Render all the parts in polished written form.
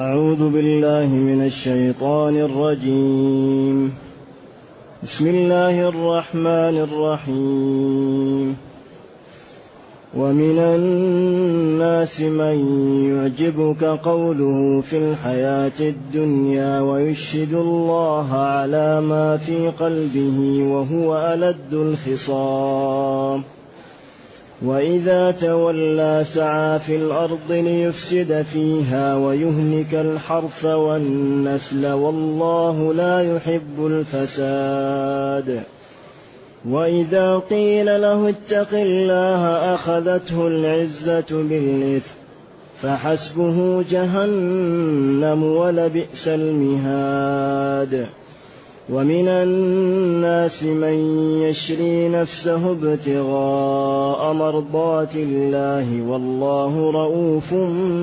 أعوذ بالله من الشيطان الرجيم. بسم الله الرحمن الرحيم. ومن الناس من يعجبك قوله في الحياة الدنيا ويشهد الله على ما في قلبه وهو ألد الخصام، وإذا تولى سعى في الأرض ليفسد فيها ويهلك الحرث والنسل والله لا يحب الفساد. وإذا قيل له اتق الله أخذته العزة بالإثم فحسبه جهنم ولبئس المهاد. ومن الناس من يشري نفسه ابتغاء مرضات الله والله رؤوف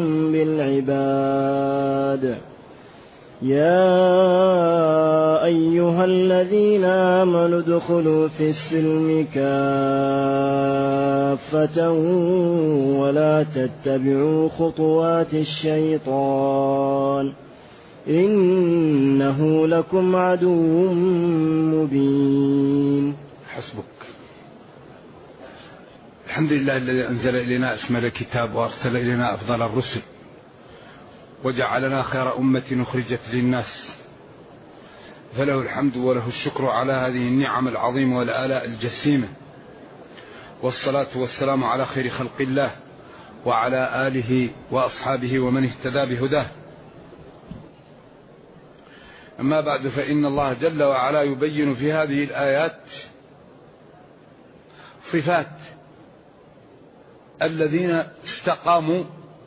بالعباد. يا أيها الذين آمنوا ادخلوا في السلم كافة ولا تتبعوا خطوات الشيطان إنه لكم عدو مبين. حسبك. الحمد لله الذي أنزل إلينا أشمل الكتاب وأرسل إلينا أفضل الرسل وجعلنا خير أمة أخرجت للناس، فله الحمد وله الشكر على هذه النعم العظيمة والآلاء الجسيمة، والصلاة والسلام على خير خلق الله وعلى آله وأصحابه ومن اهتدى بهداه. أما بعد، فإن الله جل وعلا يبين في هذه الآيات صفات الذين استقاموا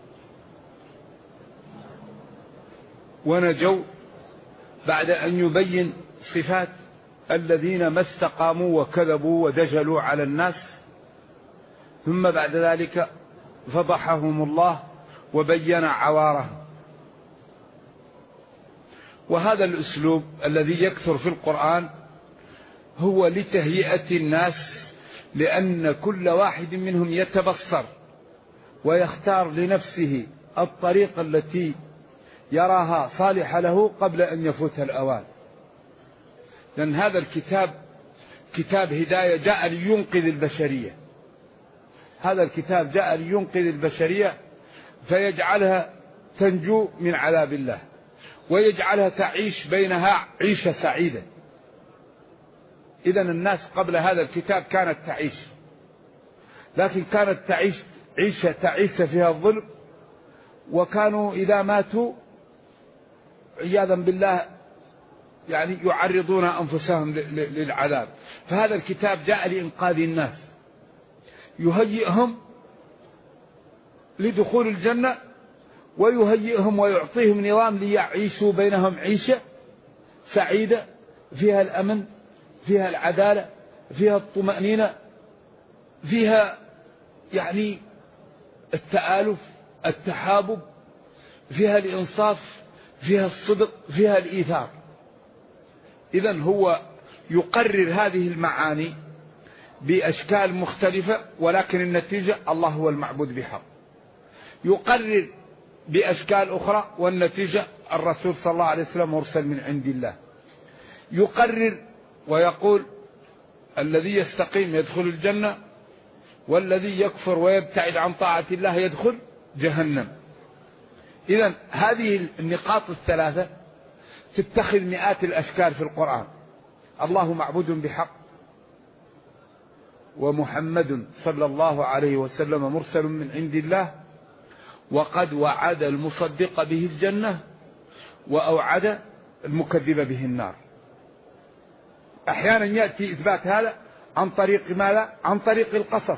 ونجوا، بعد أن يبين صفات الذين ما استقاموا وكذبوا ودجلوا على الناس، ثم بعد ذلك فضحهم الله وبين عوارهم. وهذا الأسلوب الذي يكثر في القرآن هو لتهيئة الناس، لأن كل واحد منهم يتبصر ويختار لنفسه الطريقة التي يراها صالحة له قبل أن يفوت الأوان. لأن هذا الكتاب كتاب هداية جاء لينقذ البشرية. هذا الكتاب جاء لينقذ البشرية فيجعلها تنجو من عذاب الله ويجعلها تعيش بينها عيشة سعيدة. إذن الناس قبل هذا الكتاب كانت تعيش، لكن كانت تعيش عيشة تعيش فيها الظلم، وكانوا إذا ماتوا عياذا بالله يعني يعرضون أنفسهم للعذاب. فهذا الكتاب جاء لإنقاذ الناس، يهيئهم لدخول الجنة ويهيئهم ويعطيهم نظام ليعيشوا بينهم عيشة سعيدة فيها الأمن، فيها العدالة، فيها الطمأنينة، فيها يعني التآلف، التحابب، فيها الإنصاف، فيها الصدق، فيها الإيثار. إذن هو يقرر هذه المعاني بأشكال مختلفة، ولكن النتيجة الله هو المعبود بحق. يقرر بأشكال أخرى والنتيجة الرسول صلى الله عليه وسلم مرسل من عند الله. يقرر ويقول الذي يستقيم يدخل الجنة، والذي يكفر ويبتعد عن طاعة الله يدخل جهنم. إذن هذه النقاط الثلاثة تتخذ مئات الأشكال في القرآن. الله معبود بحق، ومحمد صلى الله عليه وسلم مرسل من عند الله، وقد وعد المصدق به الجنة وأوعد المكذب به النار. أحيانا يأتي إثبات هذا عن طريق ماذا؟ عن طريق القصص.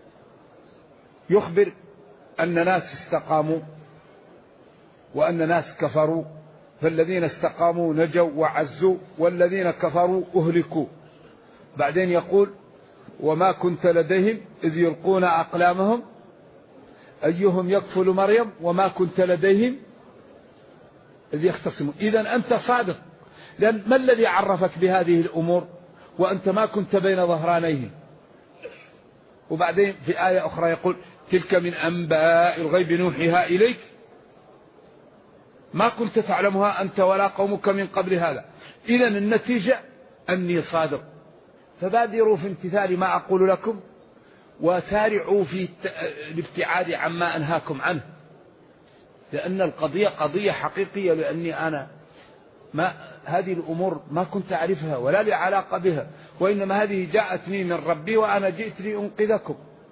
يخبر أن ناس استقاموا وأن ناس كفروا، فالذين استقاموا نجوا وعزوا والذين كفروا أهلكوا. بعدين يقول وما كنت لديهم إذ يلقون أقلامهم أيهم يكفل مريم وما كنت لديهم إذ يختصمون. إذن أنت صادق، لأن ما الذي عرفك بهذه الأمور وأنت ما كنت بين ظهرانيهم؟ وبعدين في آية أخرى يقول تلك من أنباء الغيب نوحيها إليك ما كنت تعلمها أنت ولا قومك من قبل هذا. إذن النتيجة أني صادق. فبادروا في امتثال ما أقول لكم وسارعوا في الابتعاد عما أنهاكم عنه، لأن القضية قضية حقيقية، لأني أنا هذه الأمور ما كنت أعرفها ولا لي علاقة بها، وإنما هذه جاءتني من ربي وأنا جئت لأنقذكم.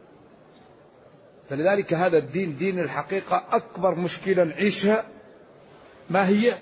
فلذلك هذا الدين دين الحقيقة. أكبر مشكلة نعيشها ما هي؟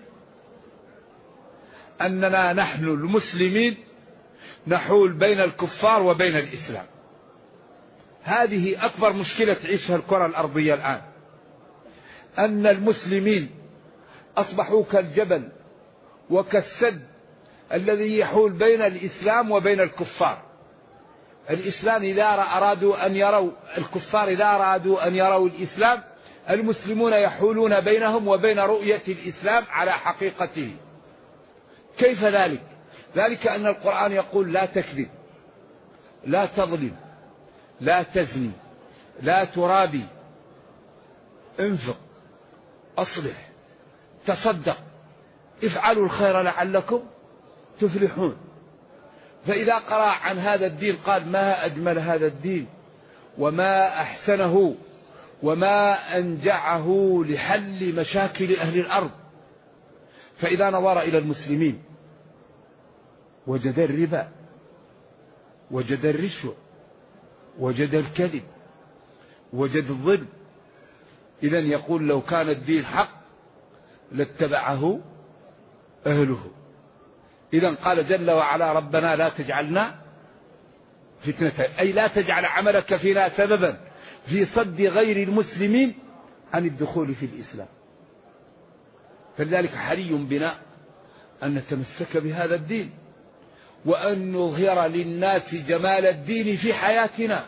أننا نحن المسلمين نحول بين الكفار وبين الإسلام. هذه أكبر مشكلة تعيشها الكرة الأرضية الآن، أن المسلمين أصبحوا كالجبل وكالسد الذي يحول بين الإسلام وبين الكفار. الإسلام إذا أرادوا أن يروا الكفار، إذا أرادوا أن يروا الإسلام، المسلمون يحولون بينهم وبين رؤية الإسلام على حقيقته. كيف ذلك؟ ذلك أن القرآن يقول: لا تكذب، لا تظلم، لا تزني، لا ترابي، انفق، أصلح، تصدق، افعلوا الخير لعلكم تفلحون. فإذا قرأ عن هذا الدين قال: ما أجمل هذا الدين وما أحسنه وما أنجعه لحل مشاكل أهل الأرض. فإذا نظر إلى المسلمين وجد الربا، وجد الرشوة، وجد الكذب، وجد الظلم. إذن يقول: لو كان الدين حق لاتبعه أهله. إذن قال جل وعلا: ربنا لا تجعلنا فتنة، أي لا تجعل عملك فينا سببا في صد غير المسلمين عن الدخول في الإسلام. فلذلك حري بنا أن نتمسك بهذا الدين، وأن نظهر للناس جمال الدين في حياتنا.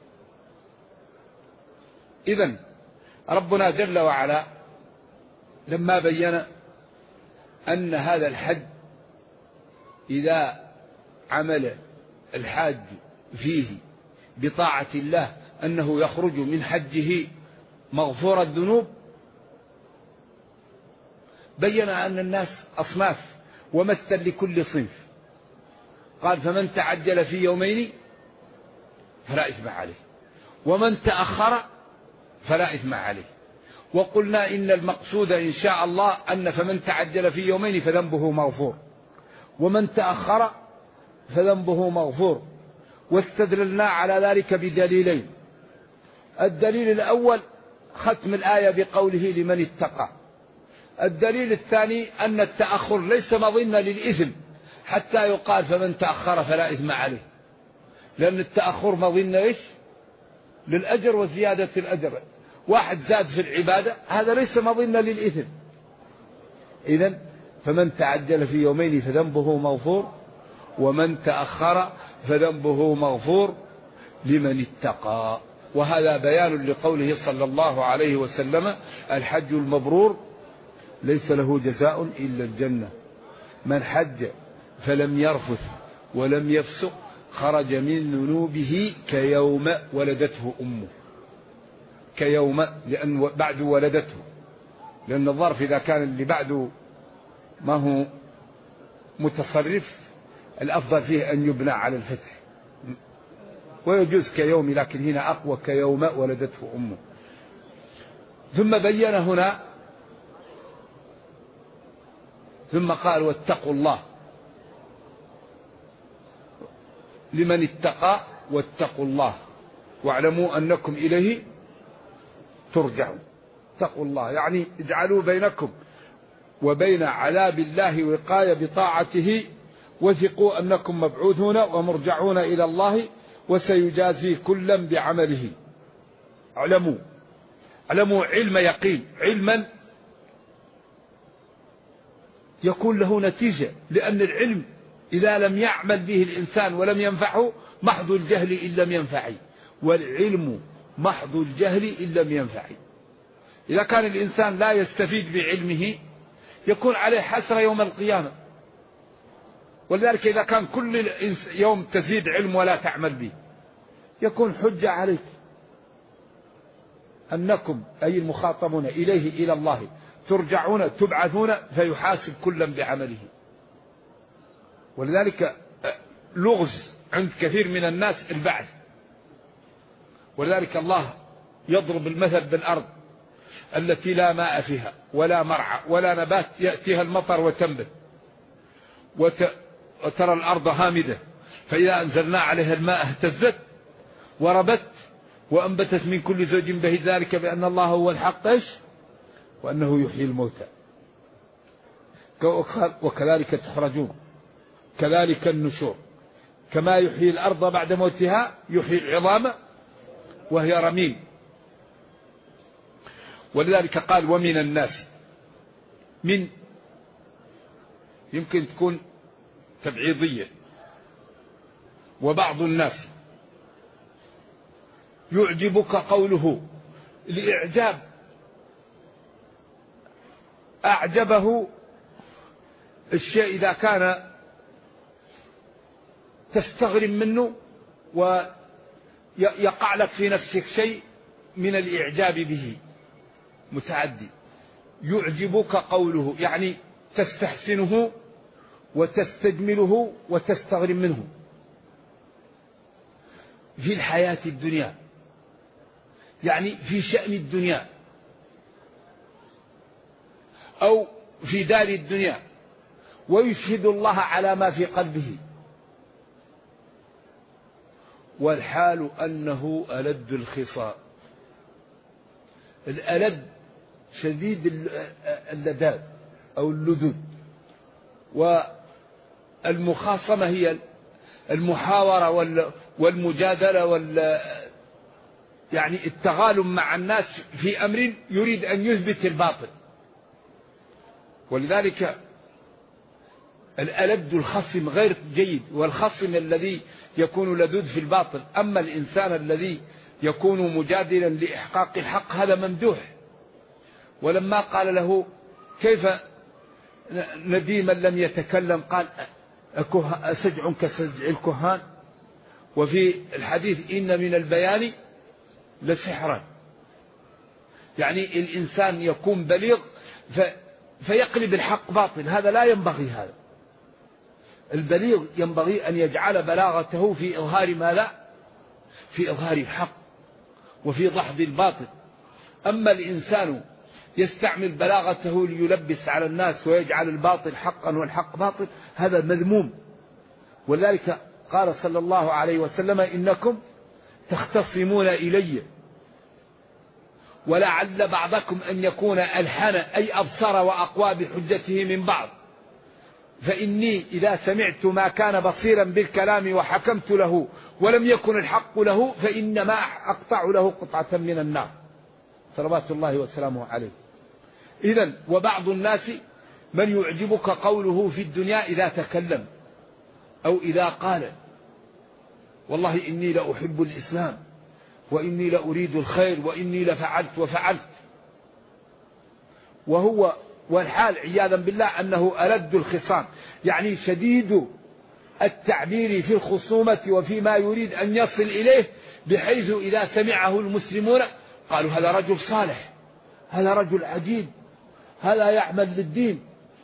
إذن ربنا جل وعلا لما بين أن هذا الحج إذا عمل الحاج فيه بطاعة الله أنه يخرج من حجه مغفور الذنوب، بين أن الناس أصناف ومثل لكل صنف. قال: فمن تعجل في يومين فلا إثم عليه، ومن تأخر فلا إثم عليه. وقلنا إن المقصود إن شاء الله أن فمن تعجل في يومين فذنبه مغفور، ومن تأخر فذنبه مغفور. واستدللنا على ذلك بدليلين. الدليل الأول ختم الآية بقوله: لمن اتقى. الدليل الثاني أن التأخر ليس مظنة للإثم حتى يقال فمن تأخر فلا إثم عليه، لأن التأخر مظنة إيش؟ للأجر وزيادة الأجر. واحد زاد في العبادة هذا ليس مظنة للإثم. إذن فمن تعجل في يومين فذنبه مغفور، ومن تأخر فذنبه مغفور لمن اتقى. وهذا بيان لقوله صلى الله عليه وسلم: الحج المبرور ليس له جزاء إلا الجنة، من حج فلم يرفث ولم يفسق خرج من ذنوبه كيوم ولدته أمه. كيوم لأن بعد ولدته، لأن الظرف إذا كان اللي بعده ما هو متصرف الأفضل فيه أن يبنى على الفتح، ويجوز كيوم، لكن هنا أقوى: كيوم ولدته أمه. ثم بين هنا، ثم قال: واتقوا الله. لمن اتقى واتقوا الله واعلموا أنكم إليه ترجعون. اتقوا الله يعني اجعلوا بينكم وبين عذاب الله وقاية بطاعته، وثقوا أنكم مبعوثون ومرجعون إلى الله وسيجازي كلا بعمله. اعلموا علم يقين، علما يكون له نتيجة، لأن العلم إذا لم يعمل به الإنسان ولم ينفعه محض الجهل إن لم ينفعه، والعلم محض الجهل إن لم ينفعه. إذا كان الإنسان لا يستفيد بعلمه يكون عليه حسرة يوم القيامة. ولذلك إذا كان كل يوم تزيد علم ولا تعمل به يكون حجة عليك أنكم أي المخاطبون إليه إلى الله ترجعون تبعثون فيحاسب كلا بعمله. ولذلك لغز عند كثير من الناس البعث. ولذلك الله يضرب المثل بالأرض التي لا ماء فيها ولا مرعى ولا نبات يأتيها المطر وتنبت، وترى الأرض هامدة فإذا أنزلنا عليها الماء اهتزت وربت وأنبتت من كل زوج بهيج، ذلك بأن الله هو الحق وأنه يحيي الموتى وكذلك تخرجون كذلك النشور، كما يحيي الأرض بعد موتها يحيي العظام وهي رميم. ولذلك قال ومن الناس، من يمكن تكون تبعيضية، وبعض الناس يعجبك قوله لإعجاب، أعجبه الشيء إذا كان تستغرب منه ويقع لك في نفسك شيء من الإعجاب به متعدي. يعجبك قوله يعني تستحسنه وتستجمله وتستغرب منه في الحياة الدنيا، يعني في شأن الدنيا أو في دار الدنيا، ويشهد الله على ما في قلبه، والحال أنه ألد الخصام. الألد شديد اللذاذ أو اللذوذ، والمخاصمة هي المحاورة والمجادلة يعني التغالب مع الناس في أمر يريد أن يثبت الباطل. ولذلك الألد الخصم غير جيد، والخصم الذي يكون لذوذ في الباطل. أما الإنسان الذي يكون مجادلا لإحقاق الحق هذا ممدوح. ولما قال له كيف نديما لم يتكلم قال أسجع كسجع الكهان. وفي الحديث إن من البيان لسحرا، يعني الإنسان يكون بليغ فيقلب الحق باطل، هذا لا ينبغي. هذا البليغ ينبغي أن يجعل بلاغته في إظهار ما لا، في إظهار الحق وفي دحض الباطل. أما الإنسان يستعمل بلاغته ليلبس على الناس ويجعل الباطل حقا والحق باطل، هذا مذموم. ولذلك قال صلى الله عليه وسلم إنكم تختصمون إلي ولعل بعضكم أن يكون ألحن أي أبصر وأقوى بحجته من بعض، فإني إذا سمعت ما كان بصيرا بالكلام وحكمت له ولم يكن الحق له فإنما أقطع له قطعة من النار، صلوات الله وسلامه عليه. إذن وبعض الناس من يعجبك قوله في الدنيا إذا تكلم أو إذا قال والله إني لأحب الإسلام وإني لأريد الخير وإني لفعلت وفعلت، والحال عياذا بالله أنه ألد الخصام، يعني شديد التعبير في الخصومة وفيما يريد أن يصل إليه، بحيث إذا سمعه المسلمون قالوا هذا رجل صالح، هذا رجل عجيب، هذا يعمل للدين.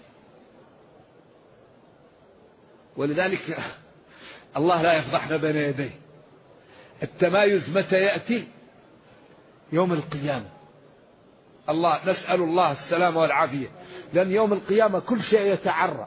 ولذلك الله لا يفضحنا بين يديه. التمايز متى يأتي؟ يوم القيامة. نسأل الله السلامة والعافية، لأن يوم القيامة كل شيء يتعرى،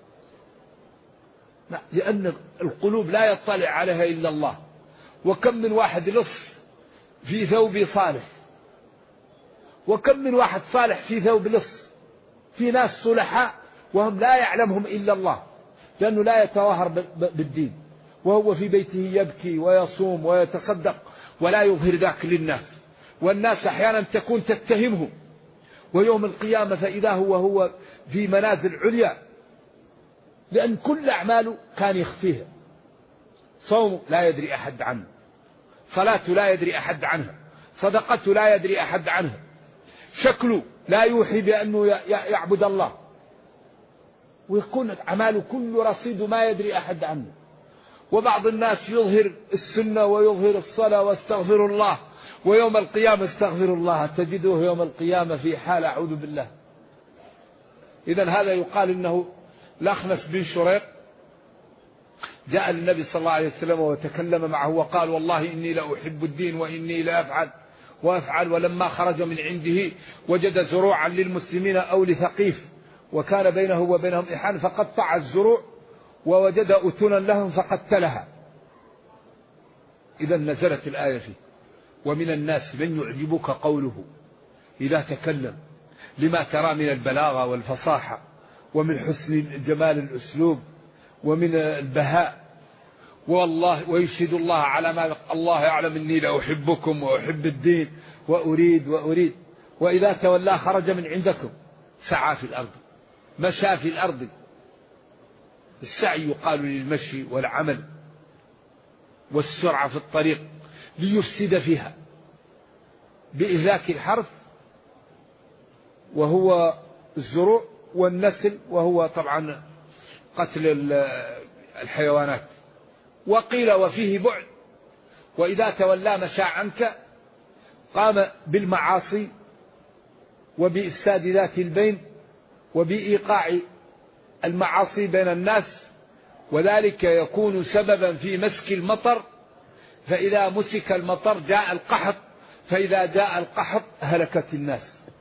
لأن القلوب لا يطلع عليها إلا الله. وكم من واحد لص في ثوب صالح، وكم من واحد صالح في ثوب لص. في ناس صلحاء وهم لا يعلمهم إلا الله، لأنه لا يتظاهر بالدين، وهو في بيته يبكي ويصوم ويتصدق ولا يظهر ذاك للناس، والناس أحيانا تكون تتهمه، ويوم القيامة فإذا هو في منازل عليا، لأن كل أعماله كان يخفيها. صوم لا يدري أحد عنه، صلاة لا يدري أحد عنها، صدقة لا يدري أحد عنها، شكله لا يوحي بأنه يعبد الله، ويكون أعماله كل رصيد ما يدري أحد عنه. وبعض الناس يظهر السنة ويظهر الصلاة واستغفر الله، ويوم القيامة استغفر الله تجده يوم القيامة في حال أعوذ بالله إذن هذا يقال إنه الأخنس بن شريق جاء للنبي صلى الله عليه وسلم وتكلم معه وقال والله إني لأحب الدين وإني لا أفعل. ولما خرج من عنده وجد زروعا للمسلمين أو لثقيف وكان بينه وبينهم إحان فقطع الزروع ووجد أتنا لهم فقتلها. إذا نزلت الآية فيه ومن الناس من يعجبك قوله إذا تكلم لما ترى من البلاغة والفصاحة ومن حسن جمال الأسلوب ومن البهاء والله ويشهد الله على ما الله يعلم إني لأحبكم وأحب الدين وأريد وإذا تولى خرج من عندكم سعى في الأرض مشى في الأرض. السعي يقال للمشي والعمل والسرعة في الطريق ليفسد فيها بإهلاك الحرث وهو الزروع والنسل وهو طبعا قتل الحيوانات. وقيل وفيه بعد وإذا تولى مشى عنك قام بالمعاصي وبإفساد ذات البين وبإيقاع المعاصي بين الناس وذلك يكون سببا في مسك المطر فإذا مسك المطر جاء القحط فإذا جاء القحط هلكت الناس.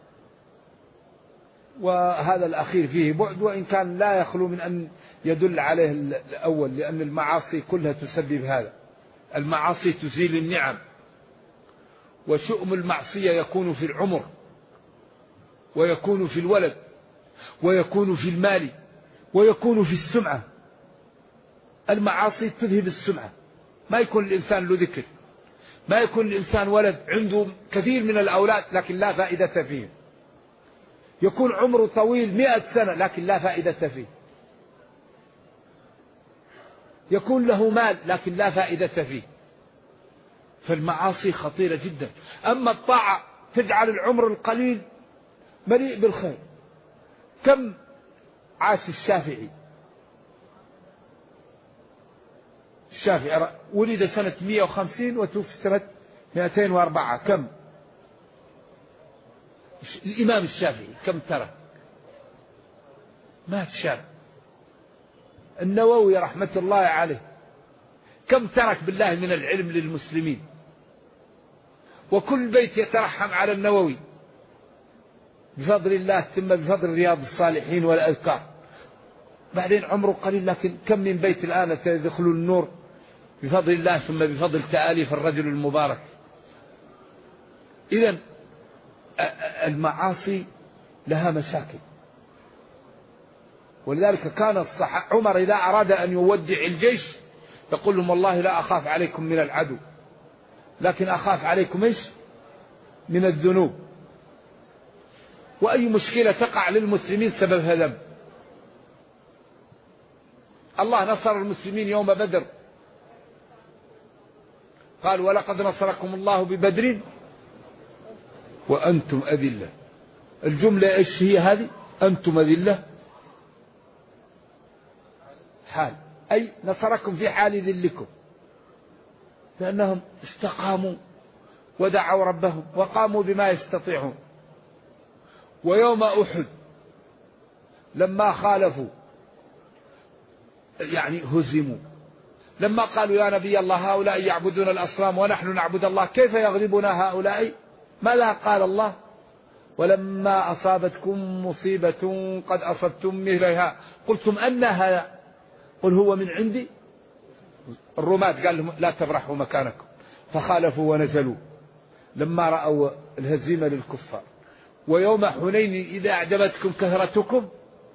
وهذا الأخير فيه بعد وإن كان لا يخلو من أن يدل عليه الأول لأن المعاصي كلها تسبب هذا. المعاصي تزيل النعم وشؤم المعصية يكون في العمر ويكون في الولد ويكون في المال ويكون في السمعة. المعاصي تذهب السمعة ما يكون الإنسان له ذكر ما يكون الإنسان ولد عنده كثير من الأولاد لكن لا فائدة فيه يكون عمره طويل 100 سنة لكن لا فائدة فيه يكون له مال لكن لا فائدة فيه. فالمعاصي خطيرة جدا. أما الطاعة تجعل العمر القليل مليء بالخير. كم عاش الشافعي ولد سنة 150 وتوفي سنة 204 كم؟ الإمام الشافعي كم ترك؟ مات شاب. النووي رحمة الله عليه كم ترك بالله من العلم للمسلمين وكل بيت يترحم على النووي بفضل الله ثم بفضل رياض الصالحين والأذكار. بعدين عمره قليل لكن كم من بيت الآن سيدخل النور بفضل الله ثم بفضل تآليف الرجل المبارك. إذن المعاصي لها مشاكل ولذلك كان عمر إذا أراد أن يودع الجيش يقول لهم والله لا أخاف عليكم من العدو لكن أخاف عليكم إيش؟ من الذنوب. وأي مشكلة تقع للمسلمين سببها ذنب. الله نصر المسلمين يوم بدر قال ولقد نصركم الله ببدر وأنتم أذلة. الجملة إيش هي هذه؟ أنتم أذلة حال أي نصركم في حال ذلكم لأنهم استقاموا ودعوا ربهم وقاموا بما يستطيعون. ويوم أحد لما خالفوا يعني هزموا لما قالوا يا نبي الله هؤلاء يعبدون الأصنام ونحن نعبد الله كيف يغلبنا هؤلاء؟ ماذا قال الله؟ ولما أصابتكم مصيبة قد أصبتم مثلها قلتم أن هذا قل هو من عندي. الرماة قال لهم لا تبرحوا مكانكم فخالفوا ونزلوا لما رأوا الهزيمة للكفار. ويوم حنين إذا أعجبتكم كثرتكم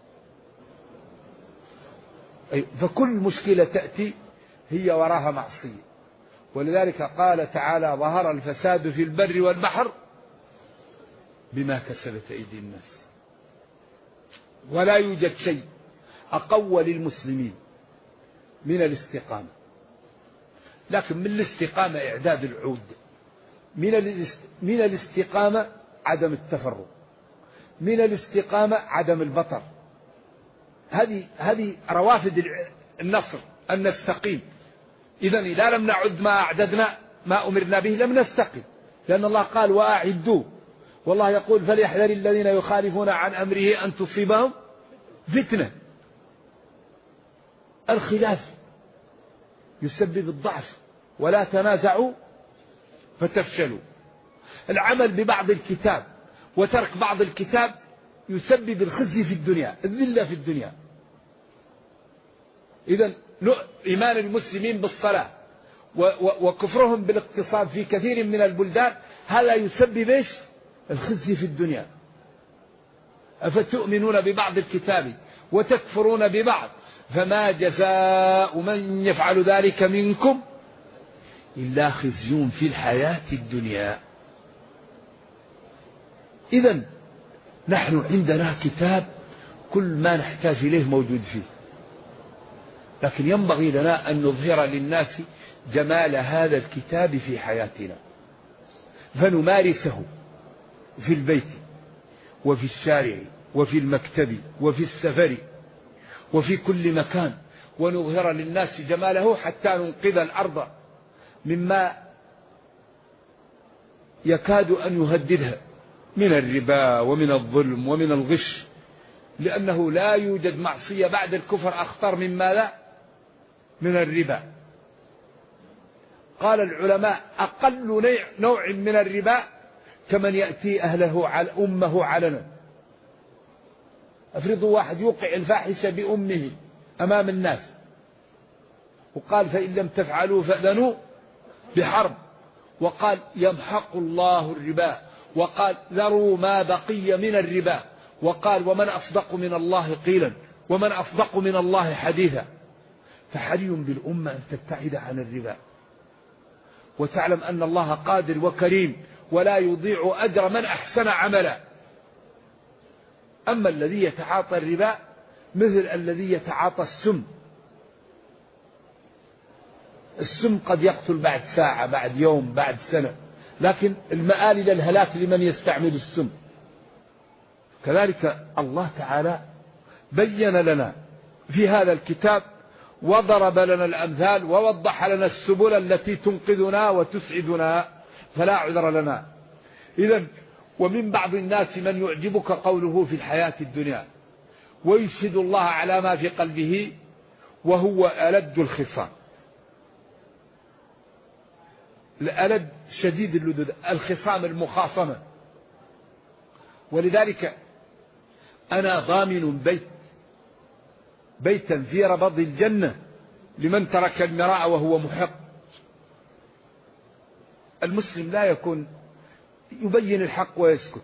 فكل مشكلة تأتي هي وراها معصية. ولذلك قال تعالى ظهر الفساد في البر والبحر بما كسبت أيدي الناس. ولا يوجد شيء أقوى للمسلمين من الاستقامة. لكن من الاستقامة إعداد العود من الاستقامة عدم التفرق من الاستقامة عدم البطر. هذه روافد النصر أن نستقيم. إذن إذا لم نعد ما أعددنا ما أمرنا به لم نستقم لأن الله قال وأعدوا والله يقول فليحذر الذين يخالفون عن أمره أن تصيبهم فتنة. الخلاف يسبب الضعف، ولا تنازعوا فتفشلوا. العمل ببعض الكتاب وترك بعض الكتاب يسبب الخزي في الدنيا، الذلة في الدنيا. إذن إيمان المسلمين بالصلاة وكفرهم بالاقتصاد في كثير من البلدان هذا يسبب إيش؟ الخزي في الدنيا. أفتؤمنون ببعض الكتاب وتكفرون ببعض فما جزاء من يفعل ذلك منكم إلا خزي في الحياة الدنيا. إذن نحن عندنا كتاب كل ما نحتاج إليه موجود فيه، لكن ينبغي لنا أن نظهر للناس جمال هذا الكتاب في حياتنا، فنمارسه في البيت وفي الشارع وفي المكتب وفي السفر وفي كل مكان، ونظهر للناس جماله حتى ننقذ الأرض مما يكاد أن يهددها من الربا ومن الظلم ومن الغش، لأنه لا يوجد معصية بعد الكفر أخطر من ماذا؟ من الربا. قال العلماء أقل نوع من الربا كمن يأتي أهله على أمه علنا. افرضوا واحد يوقع الفاحشة بأمه أمام الناس، وقال فإن لم تفعلوا فأذنوا بحرب، وقال يمحق الله الربا، وقال ذروا ما بقي من الربا، وقال ومن أصدق من الله قيلا ومن أصدق من الله حديثا. فحري بالأمة أن تبتعد عن الربا وتعلم أن الله قادر وكريم ولا يضيع أجر من أحسن عملا. أما الذي يتعاطى الربا مثل الذي يتعاطى السم. السم قد يقتل بعد ساعة، بعد يوم، بعد سنة، لكن المآل إلى الهلاك لمن يستعمل السم. كذلك الله تعالى بين لنا في هذا الكتاب وضرب لنا الأمثال ووضح لنا السبل التي تنقذنا وتسعدنا، فلا عذر لنا. إذن ومن بعض الناس من يعجبك قوله في الحياة الدنيا ويشهد الله على ما في قلبه وهو ألد الخصام. الألد شديد اللدود، الخصام المخاصمة. ولذلك أنا ضامن بيتا في ربض الجنة لمن ترك المراء وهو محق. المسلم لا يكون يبين الحق ويسكت،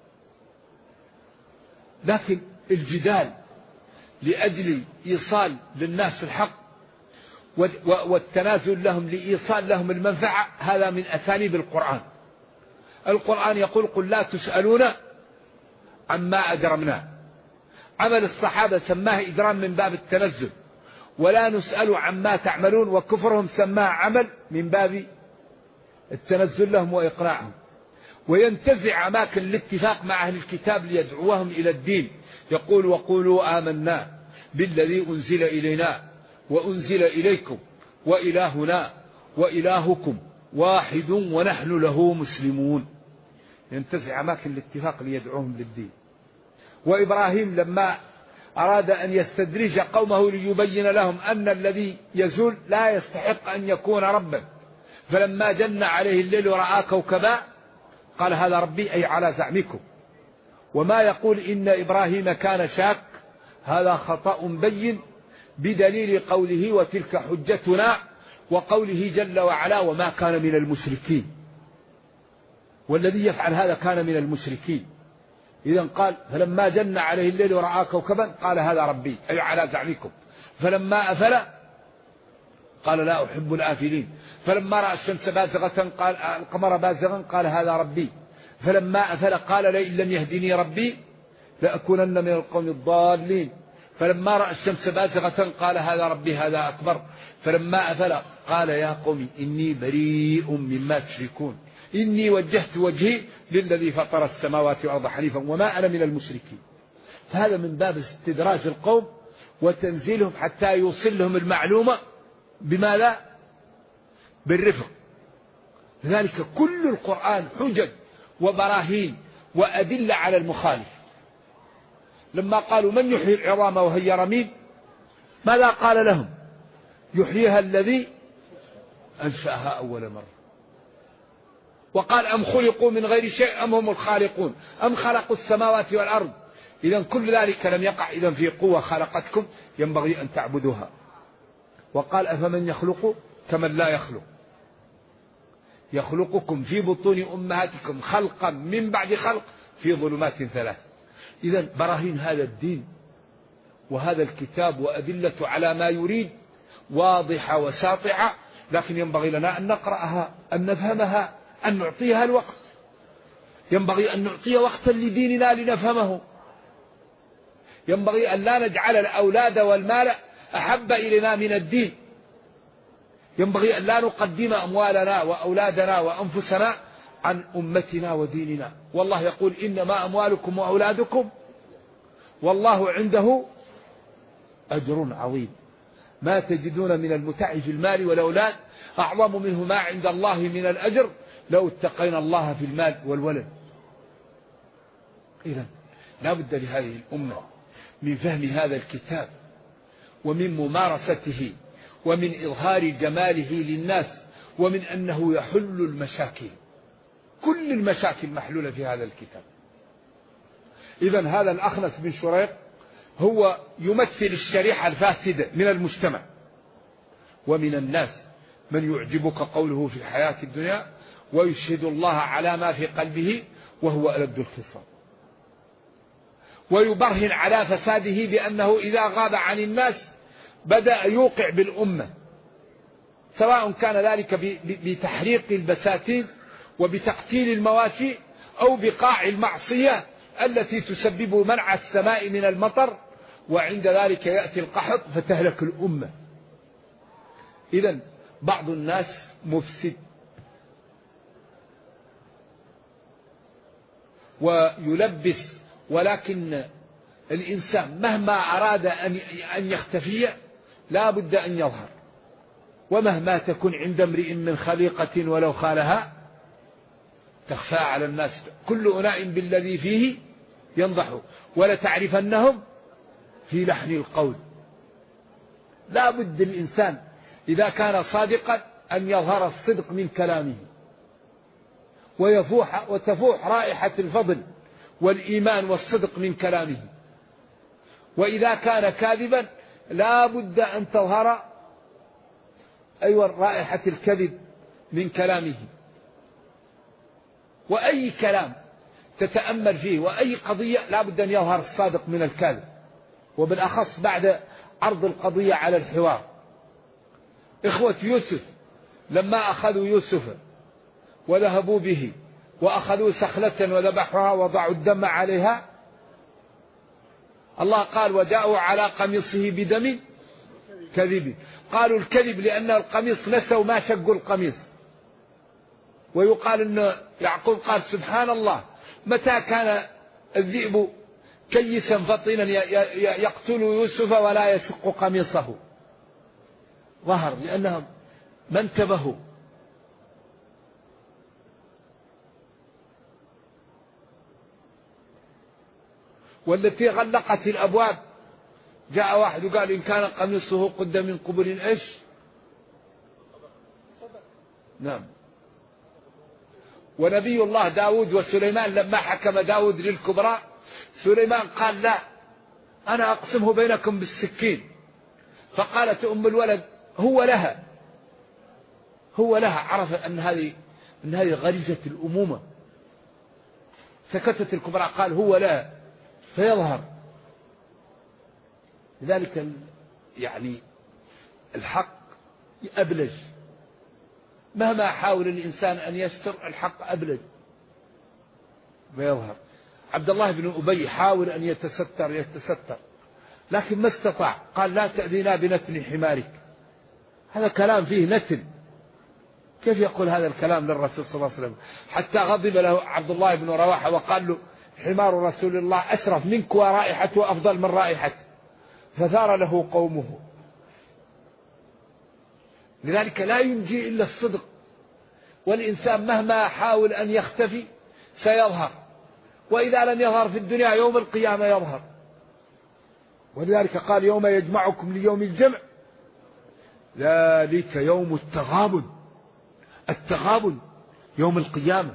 لكن الجدال لأجل إيصال للناس الحق والتنازل لهم لإيصال لهم المنفعة هذا من أساليب القرآن. القرآن يقول قل لا تسألون عما أجرمنا. عمل الصحابة سماه إجرام من باب التنزل، ولا نسأل عما تعملون، وكفرهم سماه عمل من باب التنزل لهم وإقناعهم. وينتزع أماكن الاتفاق مع أهل الكتاب ليدعوهم إلى الدين، يقول وقولوا آمنا بالذي أنزل إلينا وأنزل إليكم وإلهنا وإلهكم واحد ونحن له مسلمون. ينتزع أماكن الاتفاق ليدعوهم للدين. وإبراهيم لما أراد أن يستدرج قومه ليبين لهم أن الذي يزول لا يستحق أن يكون ربا، فلما جن عليه الليل ورأى كوكبا قال هذا ربي، أي على زعمكم. وما يقول إن إبراهيم كان شاك هذا خطأ بين بدليل قوله وتلك حجتنا، وقوله جل وعلا وما كان من المشركين. والذي يفعل هذا كان من المشركين. إذن قال فلما جن عليه الليل ورأى كوكبا قال هذا ربي، أي على زعمكم. فلما أفل قال لا أحب الآفلين. فلما رأى الشمس بازغة قال القمر بازغا قال هذا ربي. فلما أفل قال لئن لم يهدني ربي لأكونن من القوم الضالين. فلما رأى الشمس بازغة قال هذا ربي هذا أكبر. فلما أفل قال يا قوم إني بريء مما تشركون إني وجهت وجهي للذي فطر السماوات والأرض حنيفا وما أنا من المشركين. فهذا من باب استدراج القوم وتنزيلهم حتى يوصل لهم المعلومة بما لا بالرفق. لذلك كل القرآن حجج وبراهين وأدلة على المخالف. لما قالوا من يحيي العظام وهي رميم ماذا قال لهم؟ يحييها الذي أنشأها أول مرة. وقال أم خلقوا من غير شيء أم هم الخالقون أم خلقوا السماوات والأرض. إذن كل ذلك لم يقع إذن في قوة خلقتكم ينبغي أن تعبدوها. وقال أفمن يخلق كمن لا يخلق، يخلقكم في بطون أمهاتكم خلقا من بعد خلق في ظلمات ثلاث. إذن براهين هذا الدين وهذا الكتاب وأدلة على ما يريد واضحة وساطعة، لكن ينبغي لنا أن نقرأها، أن نفهمها، أن نعطيها الوقت. ينبغي أن نعطي وقتا لديننا لنفهمه. ينبغي أن لا نجعل الأولاد والمال أحب إلينا من الدين. ينبغي أن لا نقدم أموالنا وأولادنا وأنفسنا عن أمتنا وديننا. والله يقول إنما أموالكم وأولادكم والله عنده أجر عظيم. ما تجدون من المتع في المال والأولاد أعظم منه ما عند الله من الأجر لو اتقينا الله في المال والولد. إذن لا بد لهذه الأمة من فهم هذا الكتاب ومن ممارسته ومن إظهار جماله للناس، ومن أنه يحل المشاكل. كل المشاكل محلولة في هذا الكتاب. إذن هذا الأخنس بن شريق هو يمثل الشريحة الفاسدة من المجتمع. ومن الناس من يعجبك قوله في الحياة الدنيا ويشهد الله على ما في قلبه وهو ألد الخصام، ويبرهن على فساده بأنه إذا غاب عن الناس بدأ يوقع بالأمة، سواء كان ذلك بتحريق البساتين وبتقتيل المواشي أو بقاع المعصية التي تسبب منع السماء من المطر، وعند ذلك يأتي القحط فتهلك الأمة. إذن بعض الناس مفسد ويلبس، ولكن الإنسان مهما أراد أن يختفي لا بد أن يظهر. ومهما تكن عند امرئ من خليقة ولو خالها تخفى على الناس، كل أناء بالذي فيه ينضح ولتعرفنهم في لحن القول. لا بد الإنسان إذا كان صادقا أن يظهر الصدق من كلامه وتفوح رائحة الفضل والإيمان والصدق من كلامه. وإذا كان كاذبا لا بد أن تظهر رائحة الكذب من كلامه. وأي كلام تتأمل فيه وأي قضية لا بد أن يظهر الصادق من الكاذب، وبالأخص بعد عرض القضية على الحوار. إخوة يوسف لما أخذوا يوسف وذهبوا به وأخذوا سخلة وذبحوها وضعوا الدم عليها، الله قال وجاءوا على قميصه بدم كذب. قالوا الكذب لأن القميص نسوا ما شقوا القميص. ويقال أن يعقوب قال سبحان الله متى كان الذئب كيسا فطينا يقتل يوسف ولا يشق قميصه. ظهر لأنهم ما انتبهوا. والتي غلقت الأبواب جاء واحد وقال إن كان قميصه قد من قبل إيش؟ نعم. ونبي الله داود وسليمان لما حكم داود للكبرى سليمان قال لا أنا أقسمه بينكم بالسكين. فقالت أم الولد هو لها عرف أن هذه غريزة الأمومة. سكتت الكبرى قال هو لها فيظهر. لذلك الحق أبلج. مهما حاول الإنسان أن يستر الحق أبلج ويظهر. عبد الله بن أبي حاول أن يتستر لكن ما استطاع. قال لا تأذينا بنتن حمارك. هذا كلام فيه نتن. كيف يقول هذا الكلام للرسول صلى الله عليه وسلم؟ حتى غضب له عبد الله بن رواحة وقال له حمار رسول الله أشرف منك ورائحته أفضل من رائحته. فثار له قومه. لذلك لا ينجي إلا الصدق. والإنسان مهما حاول أن يختفي سيظهر، وإذا لم يظهر في الدنيا يوم القيامة يظهر. ولذلك قال يوم يجمعكم ليوم الجمع ذلك يوم التغابن. التغابن يوم القيامة،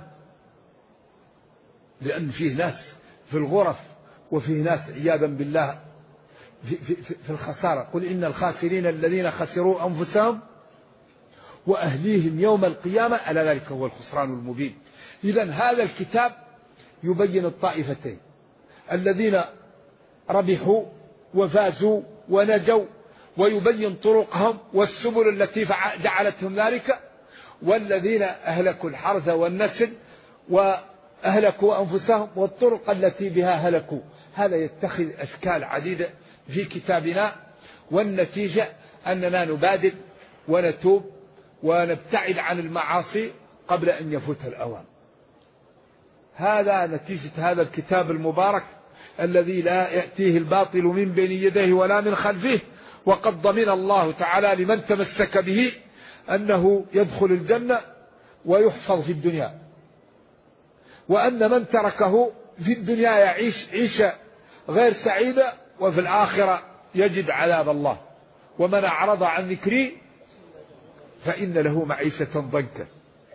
لأن فيه ناس في الغرف وفيه ناس عياذا بالله في الخسارة. قل إن الخاسرين الذين خسروا أنفسهم وأهليهم يوم القيامة ألا ذلك هو الخسران المبين. إذن هذا الكتاب يبين الطائفتين، الذين ربحوا وفازوا ونجوا، ويبين طرقهم والسبل التي جعلتهم ذلك، والذين أهلكوا الحرث والنسل وأهلكوا أنفسهم والطرق التي بها هلكوا. هذا يتخذ أشكال عديدة في كتابنا، والنتيجة أننا نبادل ونتوب ونبتعد عن المعاصي قبل أن يفوت الأوان. هذا نتيجة هذا الكتاب المبارك الذي لا يأتيه الباطل من بين يديه ولا من خلفه، وقد ضمن الله تعالى لمن تمسك به أنه يدخل الجنة ويحفظ في الدنيا، وأن من تركه في الدنيا يعيش عيشة غير سعيدة وفي الآخرة يجد عذاب الله. ومن أعرض عن ذكري فإن له معيشة ضنكا.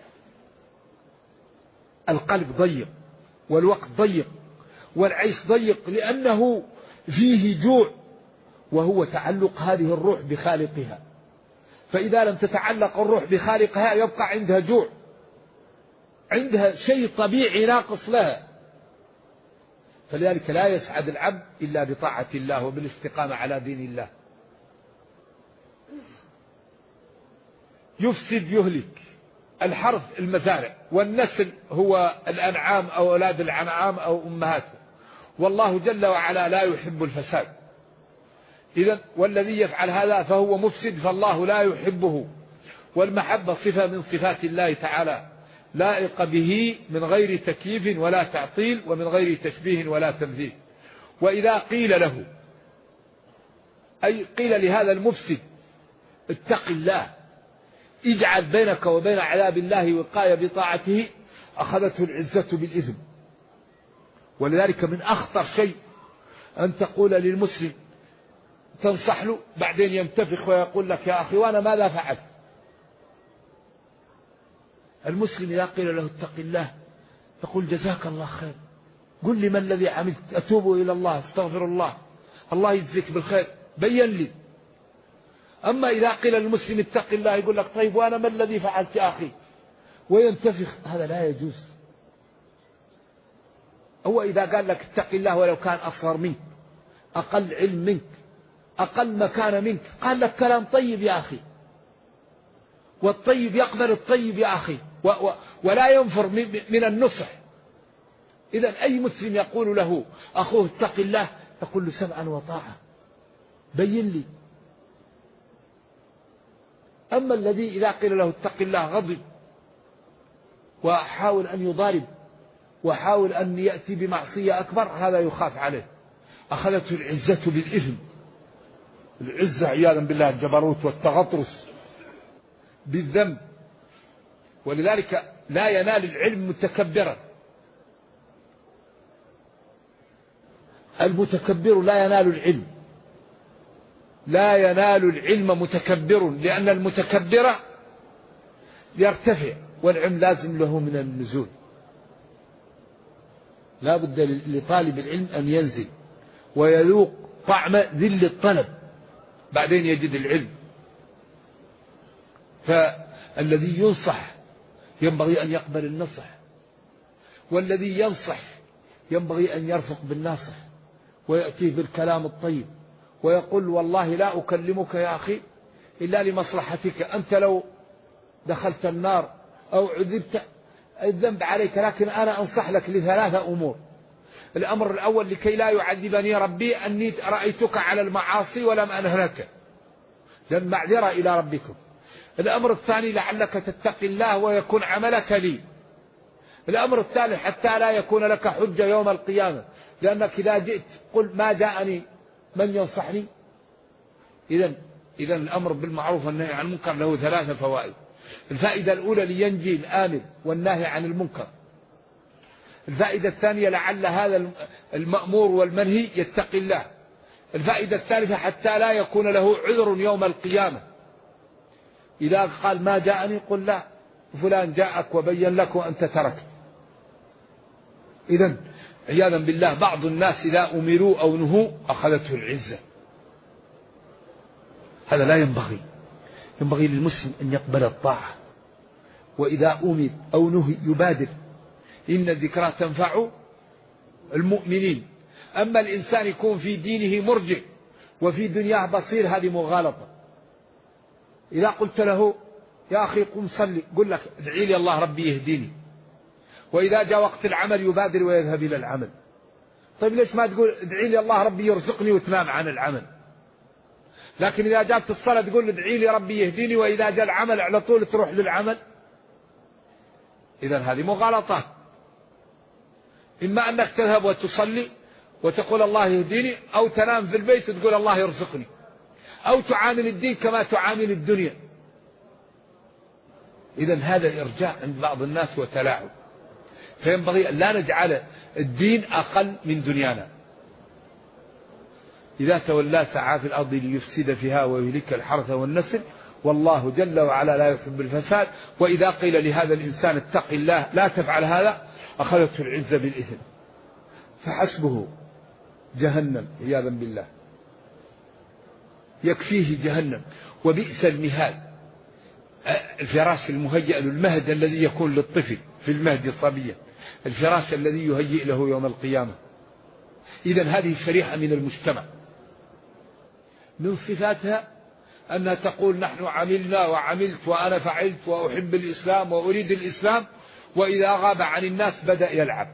القلب ضيق والوقت ضيق والعيش ضيق، لأنه فيه جوع، وهو تعلق هذه الروح بخالقها. فإذا لم تتعلق الروح بخالقها يبقى عندها جوع، عندها شيء طبيعي ناقص لها. فلذلك لا يسعد العبد إلا بطاعة الله وبالاستقامة على دين الله. يفسد يهلك. الحرث المزارع، والنسل هو الأنعام أو أولاد الأنعام أو أمهاتها، والله جل وعلا لا يحب الفساد. إذن والذي يفعل هذا فهو مفسد، فالله لا يحبه. والمحبة صفة من صفات الله تعالى لائقة به من غير تكييف ولا تعطيل ومن غير تشبيه ولا تمثيل. وإذا قيل له، أي قيل لهذا المفسد اتق الله، اجعل بينك وبين عذاب الله وقاية بطاعته، أخذته العزة بالإثم. ولذلك من أخطر شيء أن تقول للمسلم تنصح له بعدين ينتفخ ويقول لك يا أخي وأنا ماذا فعلت. المسلم إذا قيل له اتق الله تقول جزاك الله خير، قل لي ما الذي عملت، أتوب إلى الله، استغفر الله، الله يجزيك بالخير، بين لي. أما إذا قيل للمسلم اتق الله يقول لك طيب وأنا ما الذي فعلت يا أخي، وينتفخ. هذا لا يجوز. هو إذا قال لك اتق الله ولو كان أصغر منك، أقل علم منك، أقل مكان منك، قال لك كلام طيب يا أخي، والطيب يقبل الطيب يا أخي، ولا ينفر من النصح. إذن أي مسلم يقول له أخوه اتق الله تقول له سمعا وطاعة، بين لي. أما الذي إذا قيل له اتق الله غضب وحاول أن يضارب وحاول أن يأتي بمعصية أكبر، هذا يخاف عليه. أخذته العزة بالإثم، العزة عياذا بالله، الجبروت والتغطرس بالذنب. ولذلك لا ينال العلم متكبرا. المتكبر لا ينال العلم، لا ينال العلم متكبر، لأن المتكبر يرتفع والعلم لازم له من النزول. لا بد لطالب العلم أن ينزل ويذوق طعم ذل الطلب بعدين يجد العلم. فالذي ينصح ينبغي أن يقبل النصح، والذي ينصح ينبغي أن يرفق بالناصح ويأتيه بالكلام الطيب ويقول والله لا أكلمك يا أخي إلا لمصلحتك، أنت لو دخلت النار أو عذبت الذنب عليك، لكن أنا أنصح لك لثلاثة أمور. الأمر الأول لكي لا يعذبني ربي أني رأيتك على المعاصي ولم أنهلك، لأن معذرة إلى ربكم. الأمر الثاني لعلك تتقي الله ويكون عملك لي. الأمر الثالث حتى لا يكون لك حجة يوم القيامة، لأنك إذا جئت قل ما جاءني من ينصحني. إذن الأمر بالمعروف والنهي عن المنكر له ثلاثة فوائد. الفائدة الأولى لينجي الآمر والناهي عن المنكر. الفائدة الثانية لعل هذا المأمور والمنهي يتقي الله. الفائدة الثالثة حتى لا يكون له عذر يوم القيامة. إذا قال ما جاءني قل لا، فلان جاءك وبين لك وأنت تركت. إذن عياذا بالله بعض الناس إذا أمروا أو نهوا أخذته العزة. هذا لا ينبغي. ينبغي للمسلم أن يقبل الطاعة، وإذا أمر أو نهي يبادر، إن الذكرى تنفع المؤمنين. أما الإنسان يكون في دينه مرجع وفي دنياه بصير، هذه مغالطة. إذا قلت له يا أخي قم صلي، قل لك ادعي لي الله ربي يهديني، وإذا جاء وقت العمل يبادر ويذهب إلى العمل. طيب ليش ما تقول ادعي لي الله ربي يرزقني وتنام عن العمل؟ لكن إذا جاءت الصلاة تقول ادعي لي ربي يهديني، وإذا جاء العمل على طول تروح للعمل. إذن هذه مغالطات. إما أنك تذهب وتصلي وتقول الله يهديني، أو تنام في البيت وتقول الله يرزقني، أو تعامل الدين كما تعامل الدنيا. إذن هذا إرجاء عند بعض الناس وتلاعب. فينبغي أن لا نجعل الدين أقل من دنيانا. إذا تولى سعى في الأرض ليفسد فيها ويهلك الحرث والنسل، والله جل وعلا لا يحب الفساد. وإذا قيل لهذا الإنسان اتق الله لا تفعل هذا، أخذته العزة بالإثم، فحسبه جهنم عياذا بالله، يكفيه جهنم. وبئس المهاد، الفراش المهيئ للمهد الذي يكون للطفل في المهد صبيا، الفراش الذي يهيئ له يوم القيامة. إذن هذه شريحة من المجتمع. من صفاتها أنها تقول نحن عملنا وعملت وأنا فعلت وأحب الإسلام وأريد الإسلام، وإذا غاب عن الناس بدأ يلعب.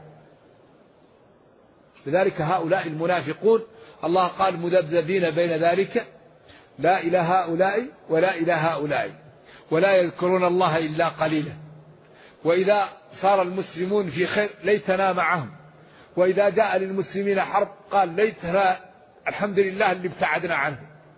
لذلك هؤلاء المنافقون الله قال مذبذبين بين ذلك، لا إلى هؤلاء ولا إلى هؤلاء، ولا يذكرون الله إلا قليلا. وإذا صار المسلمون في خير ليتنا معهم، وإذا جاء للمسلمين حرب قال ليتنا الحمد لله اللي ابتعدنا عنه،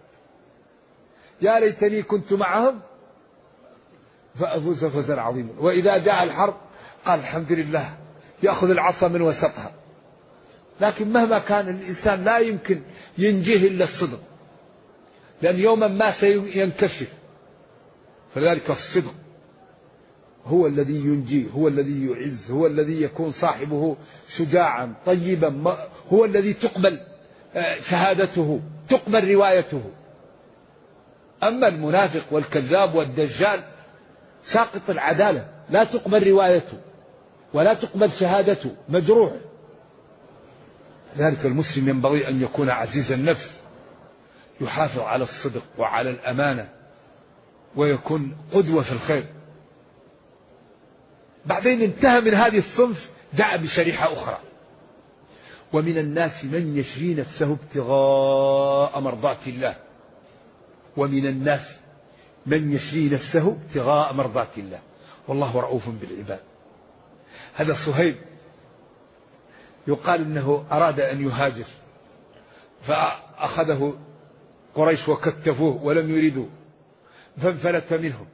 يا ليتني كنت معهم فأفوز فوزا عظيما. وإذا جاء الحرب قال الحمد لله، يأخذ العصا من وسطها. لكن مهما كان الإنسان لا يمكن ينجيه إلا الصدق، لأن يوما ما سينكشف. فلذلك الصدق هو الذي ينجيه، هو الذي يعز، هو الذي يكون صاحبه شجاعا طيبا، هو الذي تقبل شهادته، تقبل روايته. أما المنافق والكذاب والدجال ساقط العدالة، لا تقبل روايته ولا تقبل شهادته، مجروح. لذلك المسلم ينبغي أن يكون عزيز النفس، يحافظ على الصدق وعلى الأمانة، ويكون قدوة في الخير. بعدين انتهى من هذه الصنف، جاء بشريحة أخرى: ومن الناس من يشري نفسه ابتغاء مرضات الله. ومن الناس من يشري نفسه ابتغاء مرضات الله والله رؤوف بالعباد. هذا صهيب يقال إنه أراد أن يهاجر، فأخذه قريش وكتفوه ولم يريدوا، فانفلت منهم.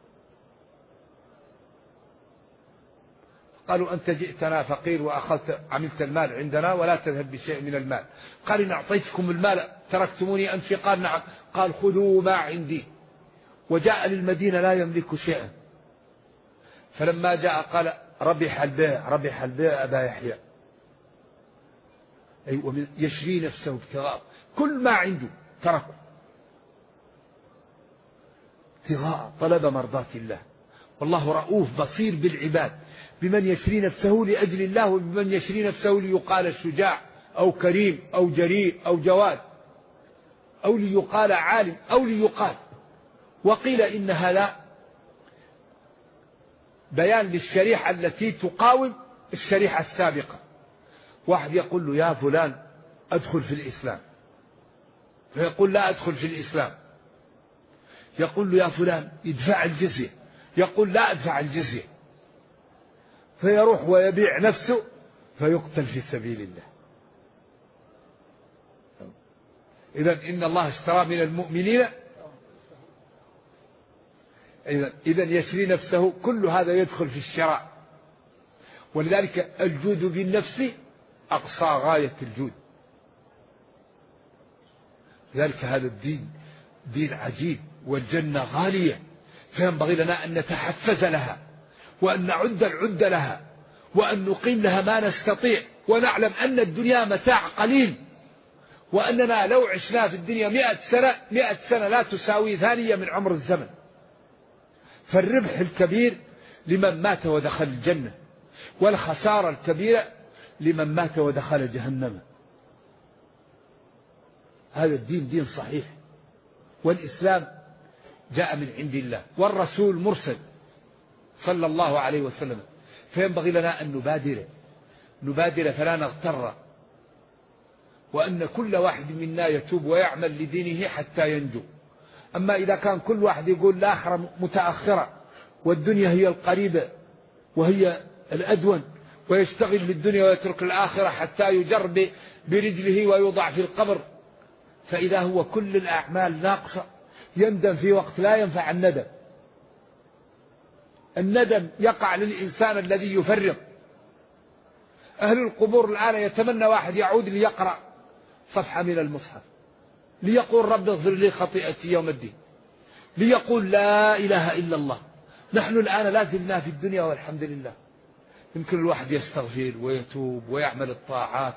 قالوا أنت جئتنا فقير وأخذت عملت المال عندنا ولا تذهب بشيء من المال. قال إن أعطيتكم المال تركتموني أمشي؟ قال نعم. قال خذوا ما عندي. وجاء للمدينة لا يملك شيئا، فلما جاء قال ربح البيع، ربح البيع أبا يحيى. أي يشري نفسه ابتغاء، كل ما عنده تركه ابتغاء، طلب مرضات الله. والله رؤوف بصير بالعباد، بمن يشري نفسه لأجل الله، وبمن يشري نفسه ليقال شجاع أو كريم أو جريء أو جواد، أو ليقال عالم أو ليقال. وقيل إن هذا بيان للشريحة التي تقاوم الشريحة السابقة. واحد يقول له يا فلان أدخل في الإسلام، فيقول لا أدخل في الإسلام. يقول له يا فلان ادفع الجزية، يقول لا أدفع الجزية. فيروح ويبيع نفسه فيقتل في سبيل الله. إذن إن الله اشترى من المؤمنين، إذن يشري نفسه، كل هذا يدخل في الشراء. ولذلك الجود بالنفس أقصى غاية الجود. لذلك هذا الدين دين عجيب، والجنة غالية، فينبغي لنا أن نتحفز لها، وأن نعد العد لها، وأن نقيم لها ما نستطيع، ونعلم أن الدنيا متاع قليل، وأننا لو عشنا في الدنيا 100 سنة لا تساوي ثانية من عمر الزمن. فالربح الكبير لمن مات ودخل الجنة، والخسارة الكبيرة لمن مات ودخل جهنم. هذا الدين دين صحيح، والإسلام جاء من عند الله، والرسول مرسل صلى الله عليه وسلم، فينبغي لنا أن نبادر فلا نغتر، وأن كل واحد منا يتوب ويعمل لدينه حتى ينجو. أما إذا كان كل واحد يقول الآخرة متأخرة والدنيا هي القريبة وهي الأدون، ويشتغل للدنيا ويترك الآخرة حتى يجر برجله ويوضع في القبر، فإذا هو كل الأعمال ناقصة يندم في وقت لا ينفع الندم. الندم يقع للإنسان الذي يفرط. أهل القبور الآن يتمنى واحد يعود ليقرأ صفحة من المصحف، ليقول رب اغفر لي خطيئتي يوم الدين، ليقول لا إله إلا الله. نحن الآن لا زلنا في الدنيا والحمد لله. يمكن الواحد يستغفر ويتوب ويعمل الطاعات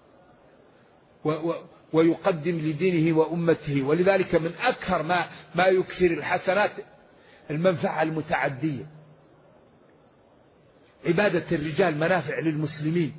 ويقدم لدينه وأمته. ولذلك من أكثر ما يكثر الحسنات المنفعة المتعدية، عبادة الرجال منافع للمسلمين.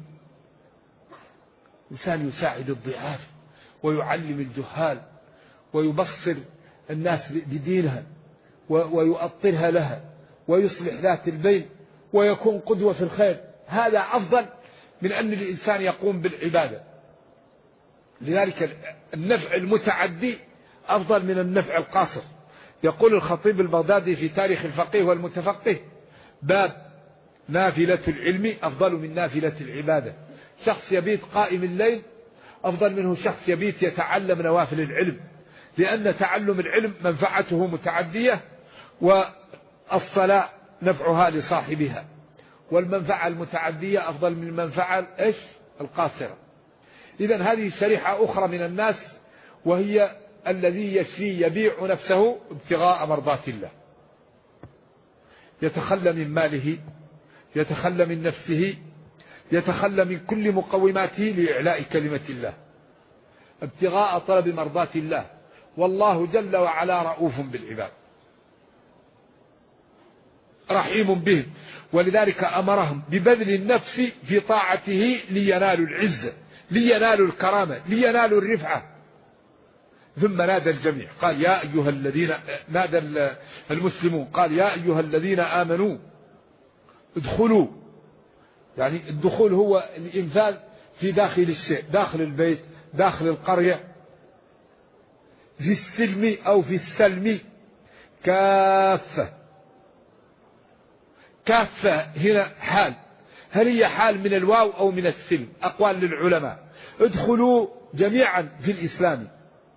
إنسان يساعد الضعاف ويعلم الجهال ويبصر الناس بدينها ويؤطرها لها ويصلح ذات البين ويكون قدوة في الخير، هذا أفضل من أن الإنسان يقوم بالعبادة. لذلك النفع المتعدي أفضل من النفع القاصر. يقول الخطيب البغدادي في تاريخ الفقيه والمتفقه: باب نافلة العلم أفضل من نافلة العبادة. شخص يبيت قائم الليل أفضل منه شخص يبيت يتعلم نوافل العلم، لأن تعلم العلم منفعته متعدية، والصلاة نفعها لصاحبها، والمنفعة المتعدية أفضل من المنفعة القاصرة. إذن هذه شريحة أخرى من الناس، وهي الذي يبيع نفسه ابتغاء مرضات الله، يتخلى من ماله، يتخلى من نفسه، يتخلى من كل مقوماته لإعلاء كلمة الله، ابتغاء طلب مرضات الله. والله جل وعلا رؤوف بالعباد رحيم بهم، ولذلك أمرهم ببذل النفس في طاعته لينالوا العزة، لينالوا الكرامة، لينالوا الرفعة. ثم نادى الجميع، قال يا أيها الذين، نادى المسلمون، قال يا أيها الذين آمنوا ادخلوا. يعني الدخول هو الإنفاذ في داخل الشيء، داخل البيت، داخل القرية، في السلم أو في السلم كافة. كافة هنا حال، هل هي حال من الواو أو من السلم؟ أقوال للعلماء. ادخلوا جميعا في الإسلام،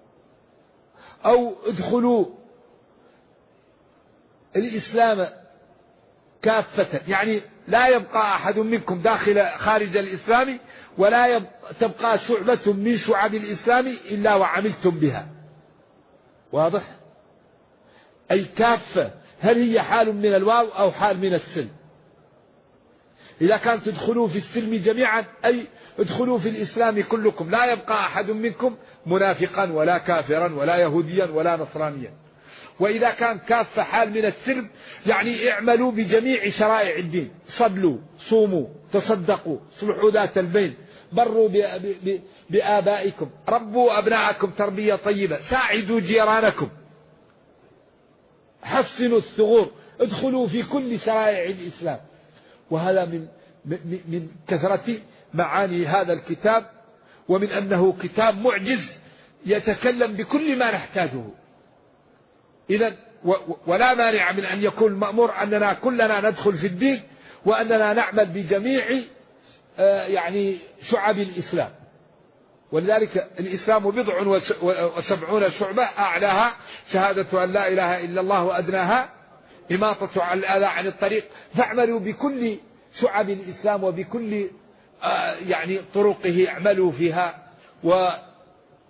أو ادخلوا الإسلام كافة، يعني لا يبقى أحد منكم خارج الإسلام، ولا تبقى شعبة من شعب الإسلام إلا وعملتم بها. واضح؟ أي كافة، هل هي حال من الواو أو حال من السلم؟ إذا كانت تدخلوا في السلم جميعا أي ادخلوا في الإسلام كلكم، لا يبقى أحد منكم منافقا ولا كافرا ولا يهوديا ولا نصرانيا. وإذا كان كافة حال من السلم، يعني اعملوا بجميع شرائع الدين، صلوا، صوموا، تصدقوا، صلحوا ذات البين، بروا بآبائكم، ربوا أبناءكم تربية طيبة، ساعدوا جيرانكم، حسنوا الثغور، ادخلوا في كل شرائع الإسلام. وهذا من كثرة معاني هذا الكتاب، ومن أنه كتاب معجز يتكلم بكل ما نحتاجه. إذن ولا مانع من أن يكون مأمور أننا كلنا ندخل في الدين، وأننا نعمل بجميع يعني شعب الإسلام. ولذلك الإسلام 70 شعبة، أعلاها شهادة أن لا إله إلا الله، وأدناها إماطة الأذى عن الطريق. فاعملوا بكل شعب الإسلام وبكل يعني طرقه، اعملوا فيها.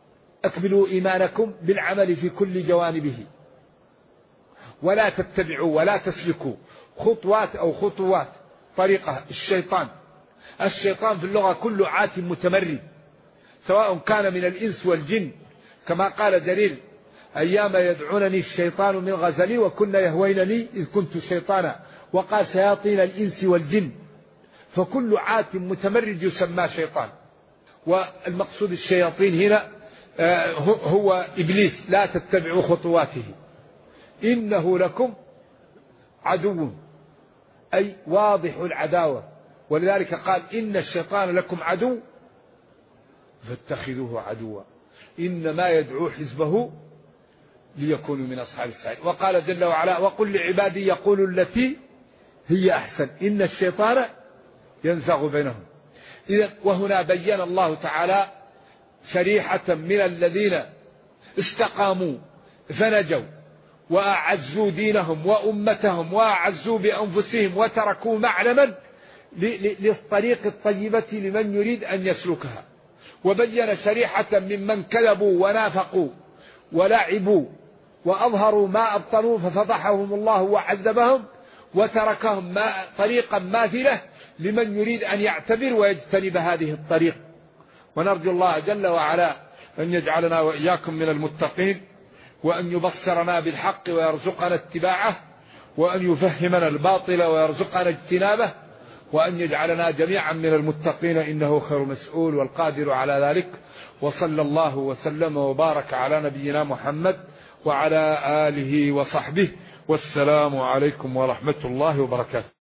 أكملوا إيمانكم بالعمل في كل جوانبه، ولا تتبعوا ولا تسلكوا خطوات طريقة الشيطان. الشيطان في اللغة كل عات متمرد، سواء كان من الإنس والجن، كما قال جرير: أيام يدعونني الشيطان من غزلي وكنا يهوينني إذ كنت شيطانا، وقال شياطين الإنس والجن. فكل عات متمرد يسمى شيطان. والمقصود الشياطين هنا هو إبليس، لا تتبعوا خطواته إنه لكم عدو، أي واضح العداوة. ولذلك قال: إن الشيطان لكم عدو فاتخذوه عدوا إنما يدعو حزبه ليكونوا من أصحاب السعير. وقال جل وعلا: وقل لعبادي يقولوا التي هي أحسن إن الشيطان ينزغ بينهم. إذن وهنا بين الله تعالى شريحة من الذين استقاموا فنجوا وأعزوا دينهم وأمتهم وأعزوا بأنفسهم وتركوا معلما للطريق الطيبة لمن يريد أن يسلكها. وبين شريحة ممن كذبوا ونافقوا ولعبوا وأظهروا ما أبطلوا ففضحهم الله وعذبهم، وتركهم طريقا ماثلة لمن يريد أن يعتبر ويجتنب هذه الطريق. ونرجو الله جل وعلا أن يجعلنا وإياكم من المتقين، وأن يبصرنا بالحق ويرزقنا اتباعه، وأن يفهمنا الباطل ويرزقنا اجتنابه، وأن يجعلنا جميعا من المتقين، إنه خير مسؤول والقادر على ذلك. وصلى الله وسلم وبارك على نبينا محمد وعلى آله وصحبه، والسلام عليكم ورحمة الله وبركاته.